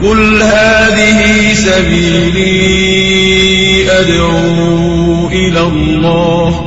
قل هذه سبيلي أدعو إلى الله.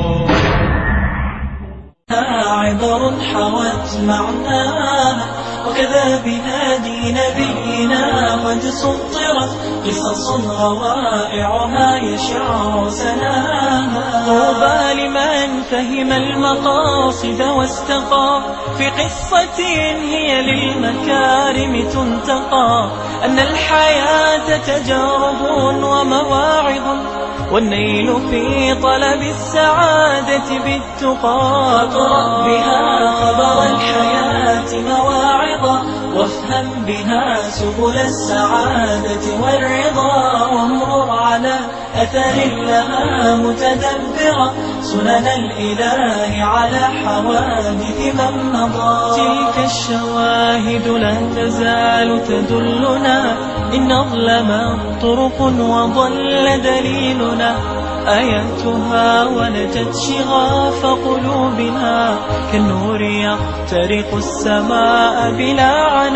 عبر حوت معناها وكذا بهادي نبينا قد سطرت قصص روائعها يشع سناها. طوبى لمن فهم المقاصد واستقى في قصة هي للمكارم تنتقى. أن الحياة تجارب ومواعظ والنيل في طلب السعادة بالتقى. اقرأ بها خبر الحياة مواعظا وافهم بها سبل السعادة والرضا. وامرر على أثر لها متدبرا سنن الإله على حوادث من مضى. تلك الشواهد لا تزال تدلنا إن أظلم طرق وضل دليلنا. آياتها ولجت شغاف قلوبنا كالنور يخترق السماء بلا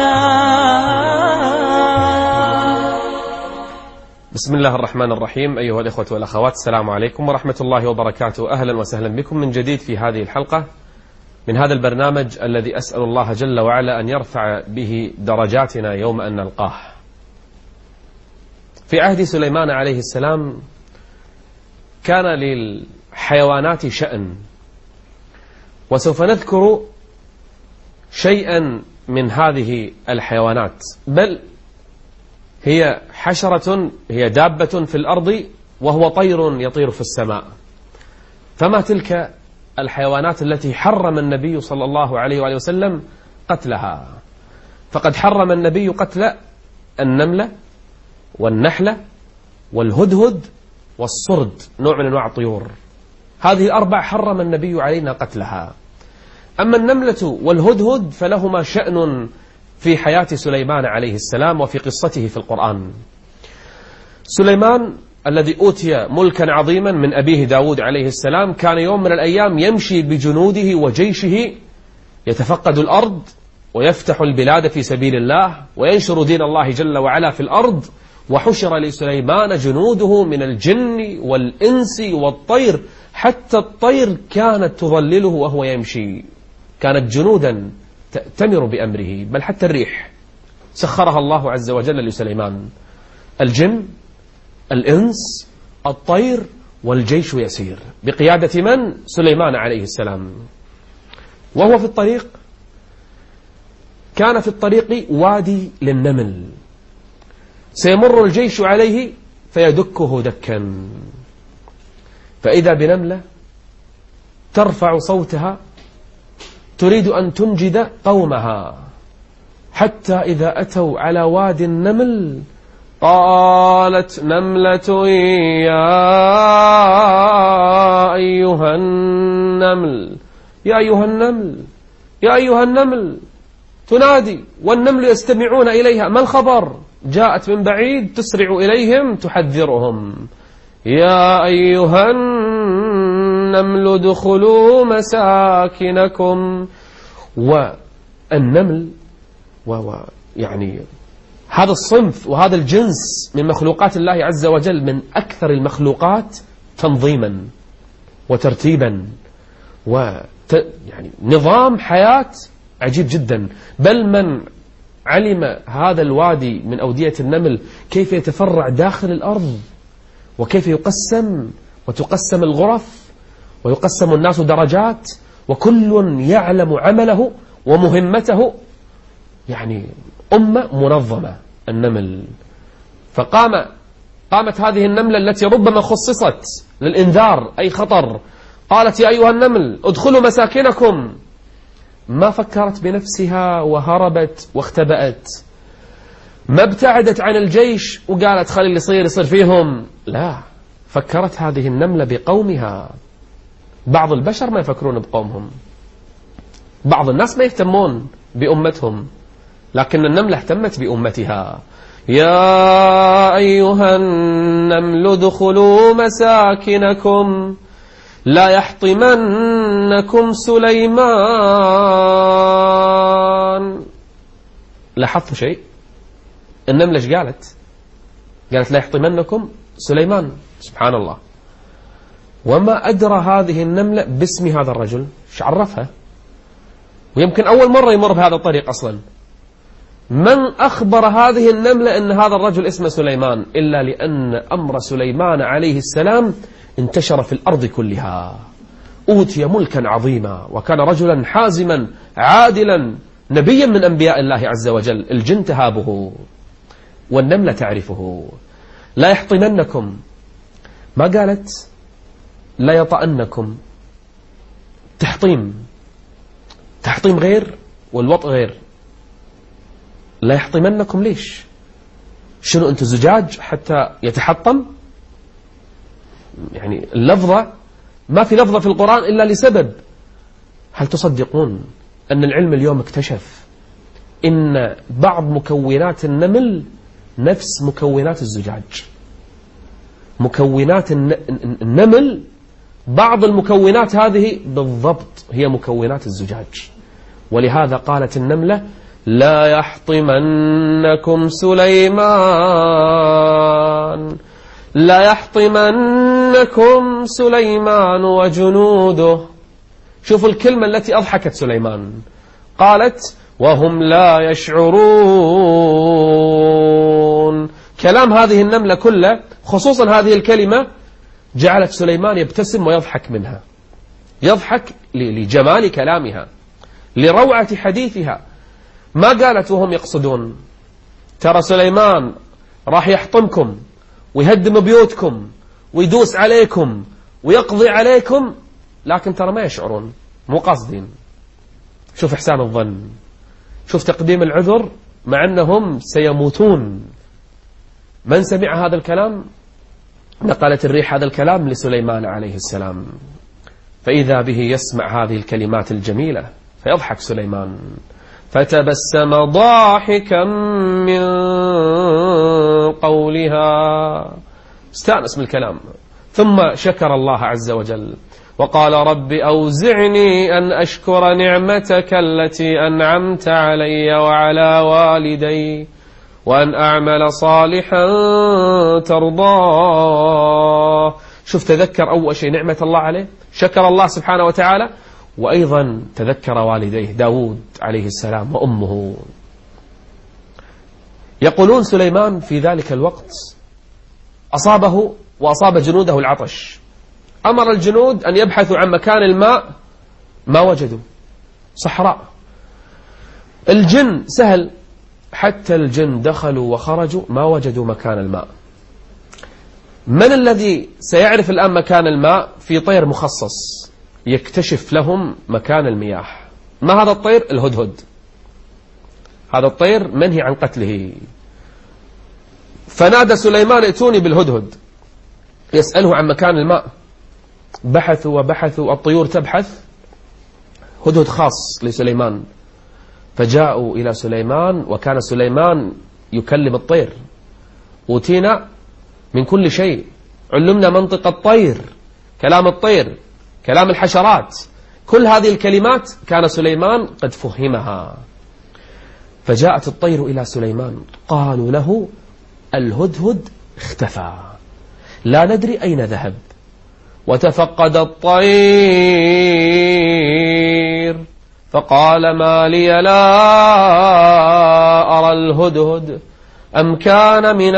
عناء. بسم الله الرحمن الرحيم. أيها الإخوة والأخوات، السلام عليكم ورحمة الله وبركاته. أهلا وسهلا بكم من جديد في هذه الحلقة من هذا البرنامج الذي أسأل الله جل وعلا أن يرفع به درجاتنا يوم أن نلقاه. في عهد سليمان عليه السلام كان للحيوانات شأن، وسوف نذكر شيئا من هذه الحيوانات، بل هي حشرة، هي دابة في الأرض وهو طير يطير في السماء. فما تلك الحيوانات التي حرم النبي صلى الله عليه وآله وسلم قتلها؟ فقد حرم النبي قتل النملة والنحلة والهدهد والصرد، نوع من أنواع الطيور. هذه الأربع حرم النبي علينا قتلها. أما النملة والهدهد فلهما شأن في حياة سليمان عليه السلام وفي قصته في القرآن. سليمان الذي أوتي ملكا عظيما من أبيه داود عليه السلام كان يوم من الأيام يمشي بجنوده وجيشه يتفقد الأرض ويفتح البلاد في سبيل الله وينشر دين الله جل وعلا في الأرض. وحشر لسليمان جنوده من الجن والإنس والطير، حتى الطير كانت تظلله وهو يمشي، كانت جنودا تأتمر بأمره، بل حتى الريح سخرها الله عز وجل لسليمان. الجن، الإنس، الطير، والجيش يسير بقيادة من؟ سليمان عليه السلام. وهو في الطريق كان في الطريق وادي للنمل، سيمر الجيش عليه فيدكه دكا، فإذا بنملة ترفع صوتها تريد أن تنجد قومها، حتى إذا أتوا على وادي النمل قالت نملة يا أيها النمل، يا أيها النمل، يا أيها النمل، تنادي والنمل يستمعون إليها. ما الخبر؟ جاءت من بعيد تسرع إليهم تحذرهم، يا أيها النمل ادخلوا مساكنكم. والنمل يعني هذا الصنف وهذا الجنس من مخلوقات الله عز وجل من أكثر المخلوقات تنظيما وترتيبا يعني نظام حياة عجيب جدا. بل من علم هذا الوادي من أودية النمل كيف يتفرع داخل الأرض وكيف يقسم وتقسم الغرف ويقسم الناس درجات وكل يعلم عمله ومهمته، يعني أمة منظمة النمل. قامت هذه النملة التي ربما خصصت للإنذار أي خطر، قالت يا أيها النمل ادخلوا مساكنكم. ما فكرت بنفسها وهربت واختبأت، ما ابتعدت عن الجيش وقالت خلي اللي يصير فيهم، لا، فكرت هذه النملة بقومها. بعض البشر ما يفكرون بقومهم، بعض الناس ما يهتمون بأمتهم، لكن النملة اهتمت بأمتها. يا أيها النمل ادخلوا مساكنكم لا يحطمنكم سليمان. لاحظت شيء؟ النملة ايش قالت؟ قالت لا يحطمنكم سليمان. سبحان الله. وما أدرى هذه النملة باسم هذا الرجل، ايش عرفها؟ ويمكن أول مرة يمر بهذا الطريق أصلا. من أخبر هذه النملة أن هذا الرجل اسمه سليمان إلا لأن أمر سليمان عليه السلام انتشر في الأرض كلها. أوتي ملكا عظيما وكان رجلا حازما عادلا نبيا من أنبياء الله عز وجل. الجن تهابه والنملة تعرفه. لا يحطمنكم، ما قالت لا يطأنكم. تحطيم غير والوطء غير. لا يحطمنكم ليش؟ شنو أنت زجاج حتى يتحطم؟ يعني اللفظة ما في لفظة في القرآن إلا لسبب. هل تصدقون أن العلم اليوم اكتشف إن بعض مكونات النمل نفس مكونات الزجاج؟ مكونات النمل بعض المكونات هذه بالضبط هي مكونات الزجاج. ولهذا قالت النملة لا يحطمنكم سليمان، لا يحطمنكم سليمان وجنوده. شوفوا الكلمة التي أضحكت سليمان، قالت وهم لا يشعرون. كلام هذه النملة كله خصوصا هذه الكلمة جعلت سليمان يبتسم ويضحك منها، يضحك لجمال كلامها، لروعة حديثها. ما قالت وهم يقصدون ترى سليمان راح يحطمكم ويهدم بيوتكم ويدوس عليكم ويقضي عليكم، لكن ترى ما يشعرون، مو قاصدين. شوف إحسان الظن، شوف تقديم العذر مع أنهم سيموتون. من سمع هذا الكلام؟ نقلت الريح هذا الكلام لسليمان عليه السلام، فإذا به يسمع هذه الكلمات الجميلة فيضحك سليمان، فتبسم ضاحكا من قولها، استأنس من الكلام، ثم شكر الله عز وجل وقال رب أوزعني أن أشكر نعمتك التي أنعمت علي وعلى والدي وأن أعمل صالحا ترضاه. شوف تذكر أول شيء نعمة الله عليه، شكر الله سبحانه وتعالى، وأيضا تذكر والديه داود عليه السلام وأمه. يقولون سليمان في ذلك الوقت أصابه وأصاب جنوده العطش، أمر الجنود أن يبحثوا عن مكان الماء، ما وجدوا، صحراء. الجن سهل، حتى الجن دخلوا وخرجوا ما وجدوا مكان الماء. من الذي سيعرف الآن مكان الماء؟ في طير مخصص يكتشف لهم مكان المياه. ما هذا الطير؟ الهدهد. هذا الطير منهي عن قتله. فنادى سليمان ائتوني بالهدهد يسأله عن مكان الماء. بحثوا وبحثوا، الطيور تبحث، هدهد خاص لسليمان. فجاءوا إلى سليمان وكان سليمان يكلم الطير. أوتينا من كل شيء، علمنا منطق الطير، كلام الطير، كلام الحشرات، كل هذه الكلمات كان سليمان قد فهمها. فجاءت الطير إلى سليمان، قالوا له الهدهد اختفى، لا ندري أين ذهب. وتفقد الطير فقال ما لي لا أرى الهدهد أم كان من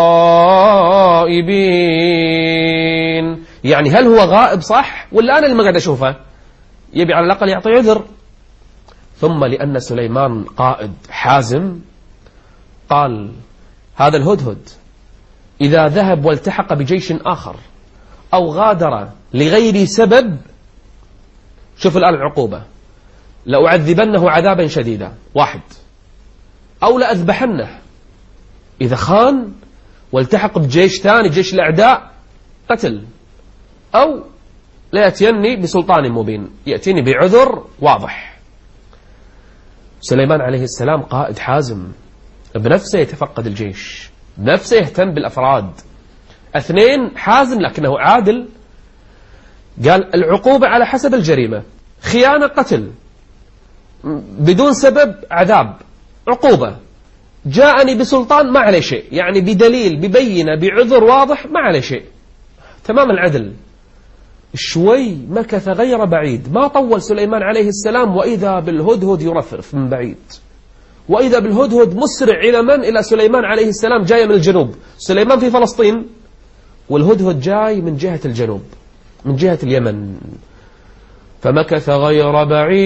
الغائبين. يعني هل هو غائب صح ولا أنا اللي ما قاعد أشوفه؟ يبي على الأقل يعطي عذر. ثم لأن سليمان قائد حازم قال هذا الهدهد إذا ذهب والتحق بجيش آخر أو غادر لغير سبب، شوف الآن العقوبة، لأعذبنه عذابا شديدا، واحد، أو لأذبحنه إذا خان والتحق بجيش ثاني، جيش الأعداء، قتل، أو لا يأتيني بسلطان مبين، يأتيني بعذر واضح. سليمان عليه السلام قائد حازم، بنفسه يتفقد الجيش، بنفسه يهتم بالأفراد. اثنين، حازم لكنه عادل، قال العقوبة على حسب الجريمة، خيانة قتل، بدون سبب عذاب عقوبة، جاءني بسلطان ما عليه شيء، يعني بدليل ببينة بعذر واضح ما عليه شيء، تمام العدل. شوي مكث غير بعيد، ما طول سليمان عليه السلام، وإذا بالهدهد يرفرف من بعيد، وإذا بالهدهد مسرع إلى من؟ إلى سليمان عليه السلام، جاي من الجنوب. سليمان في فلسطين والهدهد جاي من جهة الجنوب، من جهة اليمن. فمكث غير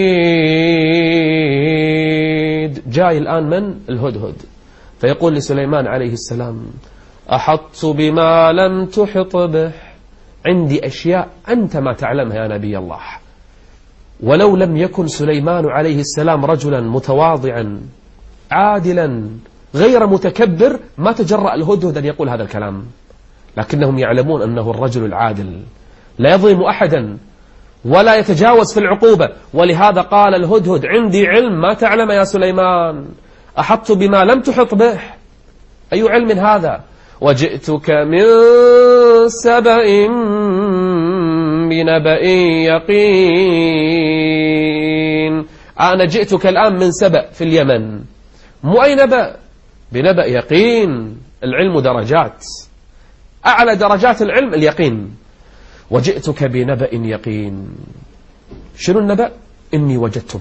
بعيد، جاي الآن من؟ الهدهد. فيقول لسليمان عليه السلام: أحطت بما لم تحط به، عندي أشياء أنت ما تعلمها يا نبي الله. ولو لم يكن سليمان عليه السلام رجلا متواضعا عادلا غير متكبر ما تجرأ الهدهد أن يقول هذا الكلام، لكنهم يعلمون أنه الرجل العادل لا يظلم أحدا ولا يتجاوز في العقوبة. ولهذا قال الهدهد: عندي علم ما تعلم يا سليمان، أحطت بما لم تحط به. أي علم هذا؟ وجئتك من سبأ بنبأ يقين. أنا جئتك الآن من سبأ في اليمن، مو أي نبأ، بنبأ يقين. العلم درجات، أعلى درجات العلم اليقين. وجئتك بنبأ يقين. شنو النبأ؟ إني وجدت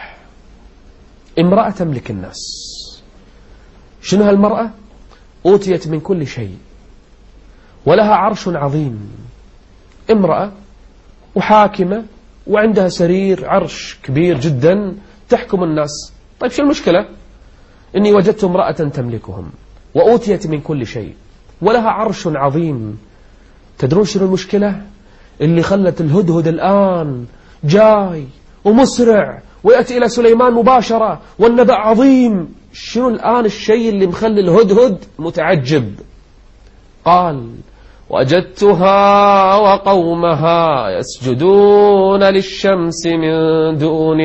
امرأة تملك الناس. شنو هالمرأة؟ أوتيت من كل شيء ولها عرش عظيم، امرأة وحاكمة وعندها سرير، عرش كبير جدا تحكم الناس. طيب شو المشكلة؟ إني وجدت امرأة تملكهم وأوتيت من كل شيء ولها عرش عظيم. تدرون شنو المشكلة؟ اللي خلت الهدهد الآن جاي ومسرع ويأتي إلى سليمان مباشرة والنبأ عظيم. شنو الآن الشيء اللي مخلي الهدهد متعجب؟ قال: وجدتها وقومها يسجدون للشمس من دون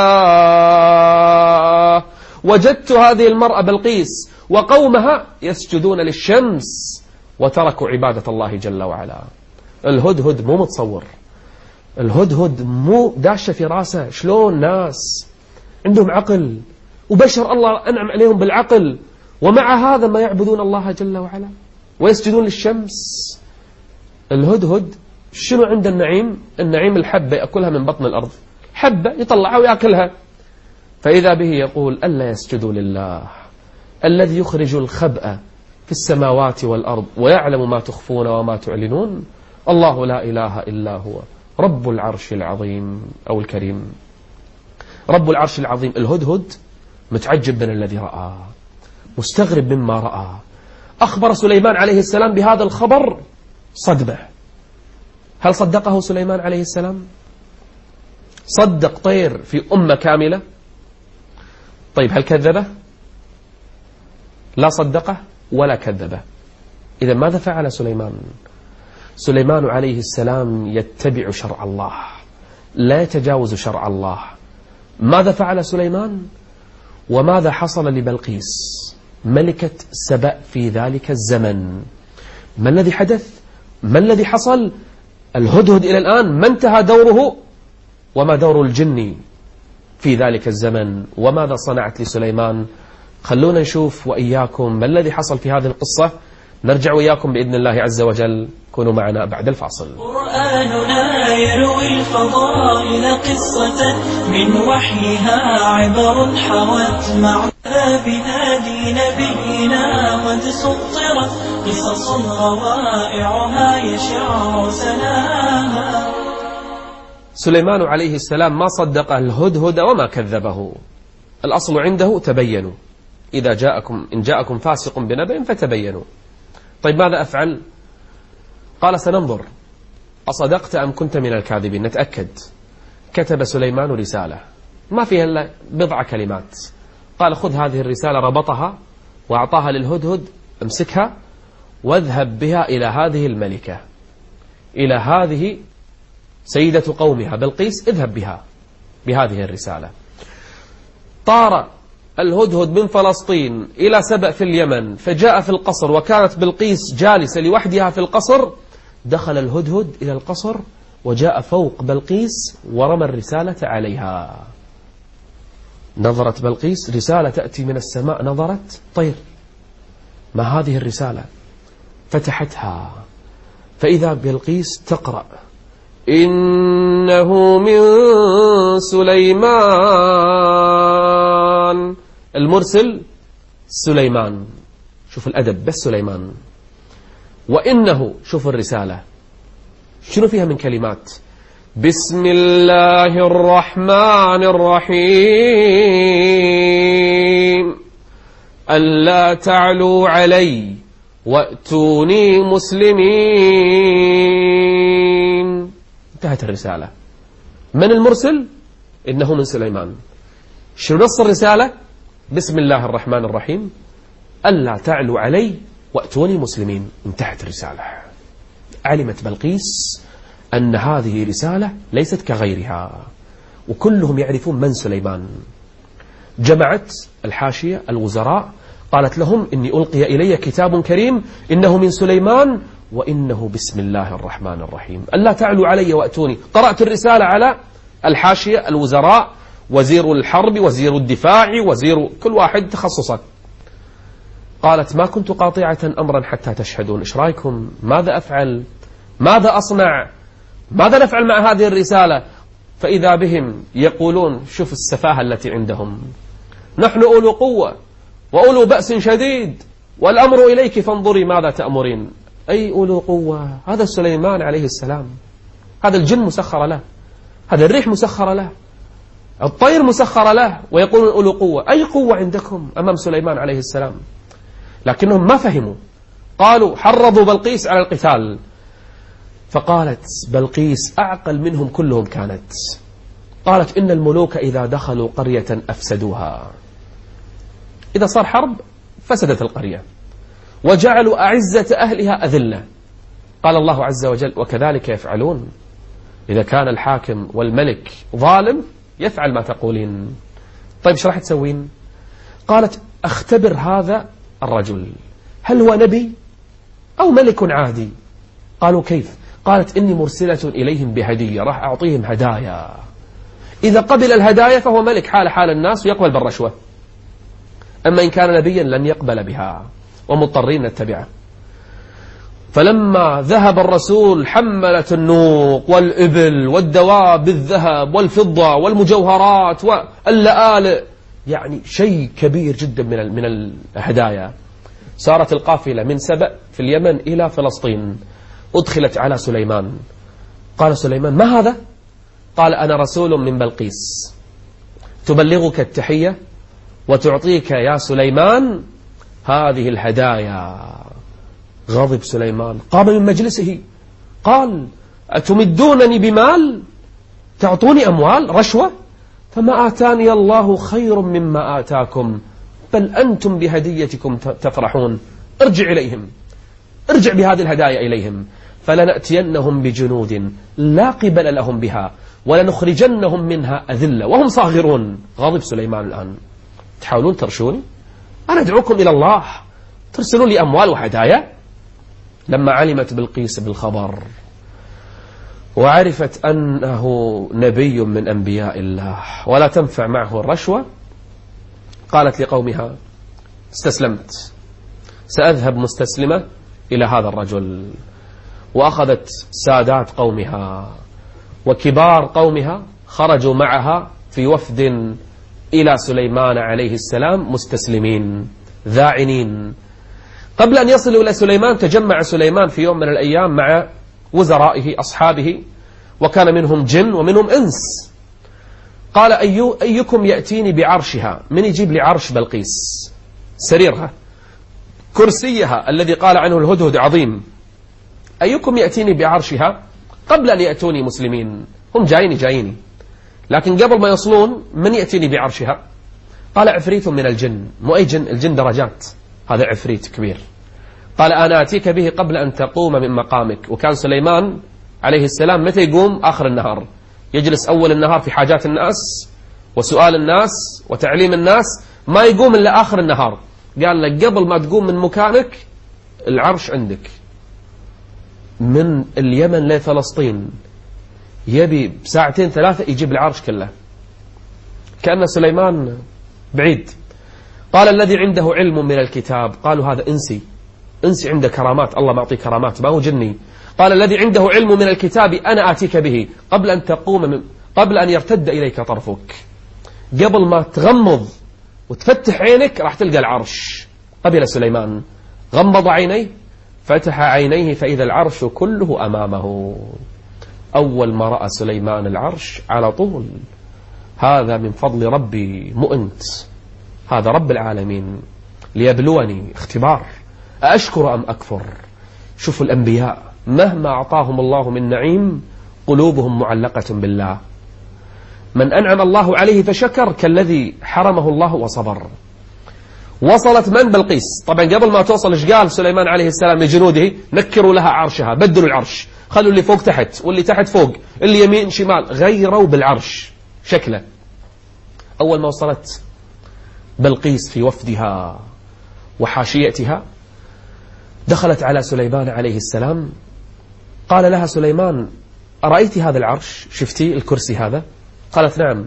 الله. وجدت هذه المرأة بلقيس وقومها يسجدون للشمس وتركوا عبادة الله جل وعلا. الهدهد مو متصور، الهدهد مو داشة في راسه شلون ناس عندهم عقل وبشر الله أنعم عليهم بالعقل، ومع هذا ما يعبدون الله جل وعلا ويسجدون للشمس. الهدهد شنو عند النعيم؟ النعيم الحبة يأكلها من بطن الأرض، حبة يطلعها ويأكلها. فإذا به يقول: ألا يسجدوا لله الذي يخرج الخبأ في السماوات والأرض ويعلم ما تخفون وما تعلنون. الله لا إله إلا هو رب العرش العظيم أو الكريم، رب العرش العظيم. الهدهد متعجب من الذي رأى، مستغرب مما رأى. أخبر سليمان عليه السلام بهذا الخبر صدمة. هل صدقه سليمان عليه السلام؟ صدق طير في أمة كاملة؟ طيب هل كذبه؟ لا صدقه ولا كذبه. إذا ماذا فعل سليمان؟ سليمان عليه السلام يتبع شرع الله، لا يتجاوز شرع الله. ماذا فعل سليمان؟ وماذا حصل لبلقيس ملكة سبأ في ذلك الزمن؟ ما الذي حدث؟ ما الذي حصل؟ الهدهد إلى الآن ما انتهى دوره، وما دور الجن في ذلك الزمن، وماذا صنعت لسليمان؟ خلونا نشوف وإياكم ما الذي حصل في هذه القصة. نرجع وإياكم بإذن الله عز وجل. كونوا معنا بعد الفاصل. قرآننا يروي الفضائل قصة من وحيها عبر حوت معنى بنادي نبينا قد سطرت قصص روائعها يشع سناها. سليمان عليه السلام ما صدق الهدهد وما كذبه. الأصل عنده تبينوا، إن جاءكم فاسق بنبأ فتبينوا. طيب ماذا أفعل؟ قال: سننظر أصدقت أم كنت من الكاذبين، نتأكد. كتب سليمان رسالة ما فيها إلا بضع كلمات. قال: خذ هذه الرسالة، ربطها وأعطاها للهدهد، امسكها واذهب بها إلى هذه الملكة، إلى هذه سيدة قومها بلقيس، اذهب بها بهذه الرسالة. طار الهدهد من فلسطين إلى سبأ في اليمن، فجاء في القصر وكانت بلقيس جالسة لوحدها في القصر. دخل الهدهد إلى القصر وجاء فوق بلقيس ورمى الرسالة عليها. نظرت بلقيس رسالة تأتي من السماء، نظرت طير، ما هذه الرسالة؟ فتحتها فإذا بلقيس تقرأ: إنه من سليمان. المرسل سليمان، شوف الأدب، بس سليمان. وإنه، شوف الرسالة شنو فيها من كلمات: بسم الله الرحمن الرحيم، ألا تعلوا علي وأتوني مسلمين. انتهت الرسالة. من المرسل؟ إنه من سليمان. شنو نص الرسالة؟ بسم الله الرحمن الرحيم، ألا تعلوا علي وأتوني مسلمين. انتهت الرسالة. علمت بلقيس أن هذه رسالة ليست كغيرها، وكلهم يعرفون من سليمان. جمعت الحاشية الوزراء، قالت لهم: إني ألقي إلي كتاب كريم إنه من سليمان وإنه بسم الله الرحمن الرحيم، ألا تعلوا علي وأتوني. قرأت الرسالة على الحاشية الوزراء، وزير الحرب، وزير الدفاع، وزير كل واحد تخصصه. قالت: ما كنت قاطعة أمرا حتى تشهدون. إيش رأيكم؟ ماذا أفعل؟ ماذا أصنع؟ ماذا نفعل مع هذه الرسالة؟ فإذا بهم يقولون: شوف السفاهة التي عندهم، نحن أولو قوة وأولو بأس شديد والأمر إليك فانظري ماذا تأمرين. أي أولو قوة؟ هذا سليمان عليه السلام، هذا الجن مسخر له، هذا الريح مسخر له، الطير مسخر له، ويقولون أولو قوة. أي قوة عندكم أمام سليمان عليه السلام؟ لكنهم ما فهموا، قالوا حرضوا بلقيس على القتال. فقالت بلقيس أعقل منهم كلهم كانت، قالت: إن الملوك إذا دخلوا قرية أفسدوها. إذا صار حرب فسدت القرية، وجعلوا أعزة أهلها أذلة. قال الله عز وجل: وكذلك يفعلون. إذا كان الحاكم والملك ظالم يفعل ما تقولين. طيب ايش راح تسوين؟ قالت: أختبر هذا الرجل هل هو نبي أو ملك عادي. قالوا: كيف؟ قالت: إني مرسلة إليهم بهدية، راح أعطيهم هدايا، إذا قبل الهدايا فهو ملك حال الناس ويقبل بالرشوة، أما إن كان نبيا لن يقبل بها ومضطرين نتبعه. فلما ذهب الرسول حملت النوق والإبل والدواب بالذهب والفضة والمجوهرات واللآلئ، يعني شيء كبير جدا من الهدايا. صارت القافلة من سبأ في اليمن إلى فلسطين، أدخلت على سليمان. قال سليمان: ما هذا؟ قال: أنا رسول من بلقيس تبلغك التحية وتعطيك يا سليمان هذه الهدايا. غضب سليمان، قام من مجلسه، قال: أتمدونني بمال؟ تعطوني أموال رشوة؟ فما آتاني الله خير مما آتاكم، بل أنتم بهديتكم تفرحون. ارجع إليهم، ارجع بهذه الهدايا إليهم، فلنأتينهم بجنود لا قبل لهم بها ولنخرجنهم منها أذلة وهم صاغرون. غضب سليمان الآن، تحاولون ترشوني؟ أنا أدعوكم إلى الله، ترسلون لي أموال وهدايا؟ لما علمت بلقيس بالخبر وعرفت أنه نبي من أنبياء الله ولا تنفع معه الرشوة، قالت لقومها: استسلمت، سأذهب مستسلمة إلى هذا الرجل. وأخذت سادات قومها وكبار قومها خرجوا معها في وفد إلى سليمان عليه السلام مستسلمين ذاعنين. قبل أن يصلوا إلى سليمان تجمع سليمان في يوم من الأيام مع وزرائه أصحابه، وكان منهم جن ومنهم إنس. قال: أيكم يأتيني بعرشها؟ من يجيب لي عرش بلقيس، سريرها، كرسيها الذي قال عنه الهدهد عظيم، أيكم يأتيني بعرشها قبل أن يأتوني مسلمين؟ هم جايني، لكن قبل ما يصلون من يأتيني بعرشها؟ قال: عفريت من الجن. مو أي جن، الجن درجات، هذا عفريت كبير. قال: أنا أتيك به قبل أن تقوم من مقامك. وكان سليمان عليه السلام متى يقوم؟ آخر النهار، يجلس أول النهار في حاجات الناس وسؤال الناس وتعليم الناس، ما يقوم إلا آخر النهار. قال لك: قبل ما تقوم من مكانك العرش عندك. من اليمن لفلسطين يبي بساعتين ثلاثة يجيب العرش كله. كأن سليمان بعيد. قال الذي عنده علم من الكتاب، قالوا هذا إنسي عنده كرامات، الله معطيه كرامات، ما هو جني. قال الذي عنده علم من الكتاب أنا آتيك به قبل أن يرتد إليك طرفك. قبل ما تغمض وتفتح عينك راح تلقى العرش. قبل سليمان، غمض عينيه، فتح عينيه فإذا العرش كله أمامه. أول ما رأى سليمان العرش على طول، هذا من فضل ربي مؤنت، هذا رب العالمين ليبلوني، اختبار، أشكر أم أكفر. شوفوا الأنبياء مهما أعطاهم الله من نعيم قلوبهم معلقة بالله. من أنعم الله عليه فشكر كالذي حرمه الله وصبر. وصلت من؟ بلقيس. طبعا قبل ما توصل إيش قال سليمان عليه السلام لجنوده؟ نكروا لها عرشها، بدلوا العرش، خلوا اللي فوق تحت واللي تحت فوق، اللي يمين شمال، غيروا بالعرش شكله. أول ما وصلت بلقيس في وفدها وحاشيتها دخلت على سليمان عليه السلام. قال لها سليمان أرأيت هذا العرش؟ شفتي الكرسي هذا؟ قالت نعم.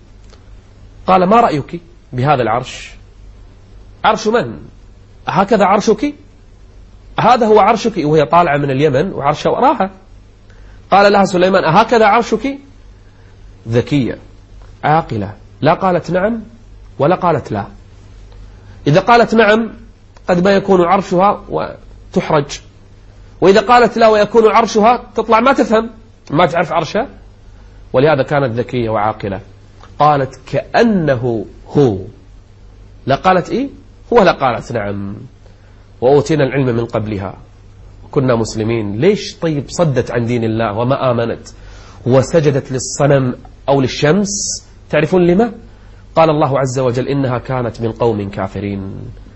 قال ما رأيك بهذا العرش؟ عرش من؟ هكذا عرشك؟ هذا هو عرشك؟ وهي طالعة من اليمن وعرشها وراها. قال لها سليمان هكذا عرشك؟ ذكية عاقلة، لا قالت نعم ولا قالت لا. إذا قالت نعم قد ما يكون عرشها وتحرج، وإذا قالت لا ويكون عرشها تطلع ما تفهم، ما تعرف عرشها. ولهذا كانت ذكية وعاقلة. قالت كأنه هو، لا قالت إيه ولا قالت نعم. وأوتينا العلم من قبلها وكنا مسلمين. ليش طيب صدت عن دين الله وما آمنت وسجدت للصنم أو للشمس؟ تعرفون لما؟ قال الله عز وجل إنها كانت من قوم كافرين.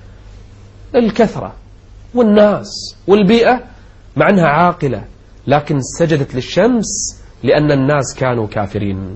الكثرة والناس والبيئة مع أنها عاقلة، لكن سجدت للشمس لأن الناس كانوا كافرين.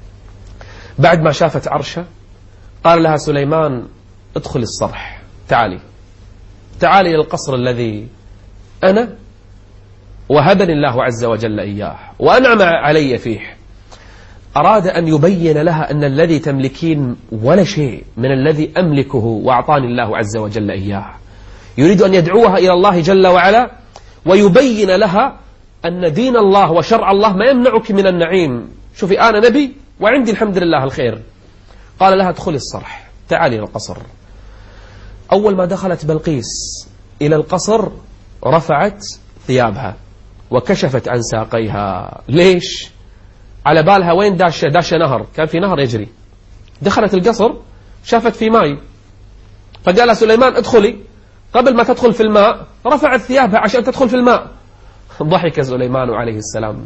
بعد ما شافت عرشه قال لها سليمان ادخل الصرح، تعالي إلى القصر الذي أنا وهبني الله عز وجل إياه وأنعم علي فيه. أراد أن يبين لها أن الذي تملكين ولا شيء من الذي أملكه وأعطاني الله عز وجل إياه. يريد أن يدعوها إلى الله جل وعلا ويبين لها أن دين الله وشرع الله ما يمنعك من النعيم. شوفي أنا نبي وعندي الحمد لله الخير. قال لها ادخلي الصرح، تعالي إلى القصر. أول ما دخلت بلقيس إلى القصر رفعت ثيابها وكشفت عن ساقيها. ليش؟ على بالها وين داشة نهر، كان في نهر يجري. دخلت القصر شافت في ماء، فقال سليمان ادخلي. قبل ما تدخل في الماء رفعت ثيابها عشان تدخل في الماء. ضحك سليمان عليه السلام،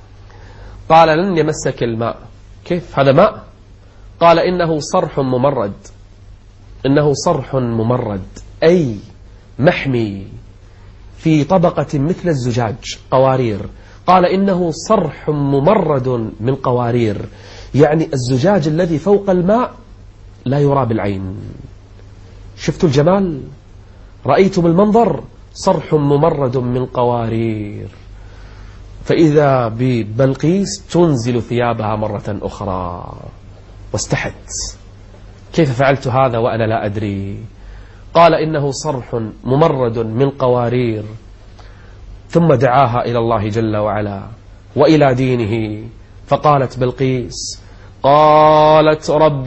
قال لن يمسك الماء. كيف هذا ماء؟ قال إنه صرح ممرد، إنه صرح ممرد أي محمي في طبقة مثل الزجاج قوارير. قال إنه صرح ممرد من قوارير، يعني الزجاج الذي فوق الماء لا يرى بالعين. شفتوا الجمال؟ رأيتم المنظر؟ صرح ممرد من قوارير. فإذا ببلقيس تنزل ثيابها مرة أخرى واستحت، كيف فعلت هذا وأنا لا أدري؟ قال إنه صرح ممرد من قوارير. ثم دعاها إلى الله جل وعلا وإلى دينه. فقالت بلقيس قالت رب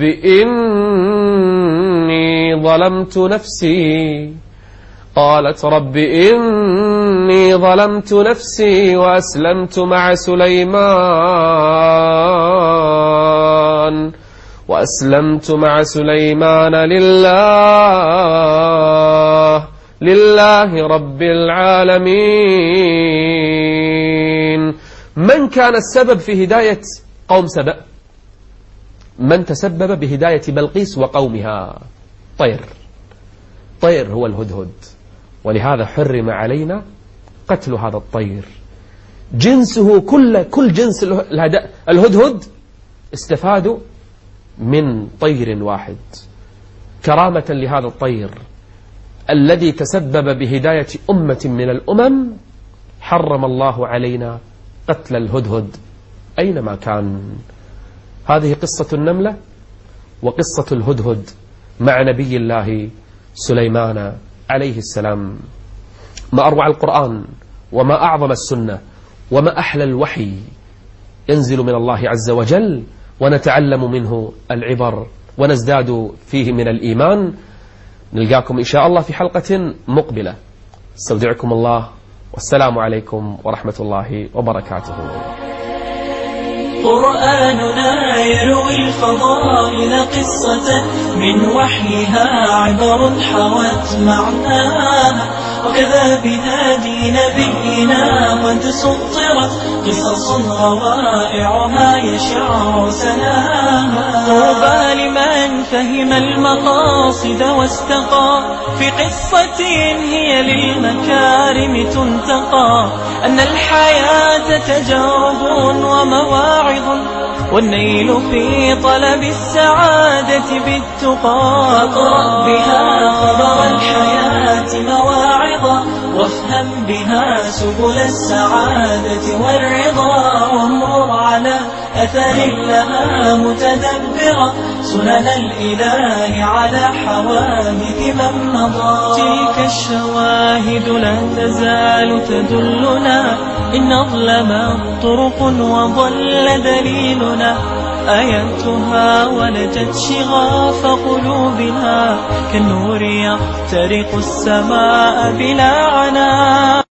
إني ظلمت نفسي، قالت رب إني ظلمت نفسي وأسلمت مع سليمان لله رب العالمين. من كان السبب في هداية قوم سبأ؟ من تسبب بهداية بلقيس وقومها؟ طير هو الهدهد، ولهذا حرم علينا قتل هذا الطير. جنسه كل جنس الهدهد استفادوا من طير واحد. كرامة لهذا الطير الذي تسبب بهداية أمة من الأمم، حرم الله علينا قتل الهدهد أينما كان. هذه قصة النملة وقصة الهدهد مع نبي الله سليمان عليه السلام. ما أروع القرآن، وما أعظم السنة، وما أحلى الوحي ينزل من الله عز وجل، ونتعلم منه العبر ونزداد فيه من الإيمان. نلقاكم إن شاء الله في حلقة مقبلة. استودعكم الله، والسلام عليكم ورحمة الله وبركاته. قرآننا يروي الفضائل قصة من وحيها عبر حوت معناها، وكذا بهادي نبينا قد سطرت قصص روائعها يشع سناها. طوبى لمن فهم المقاصد واستقى في قصة هي للمكارم تنتقى، أن الحياة تجارب ومواعظ، والنيل في طلب السعادة بالتقى. اقرأ بها خبر الحياة مواعظا، وافهم بها سبل السعادة والرضا، وامر على أثر لها متدبرا سنن الإله على حوادث من مضى. تلك الشواهد لا تزال تدلنا، إن أظلم طرق وضل دليلنا، آياتها ولجت شغاف قلوبنا، كالنور يخترق السماء بلا عناء.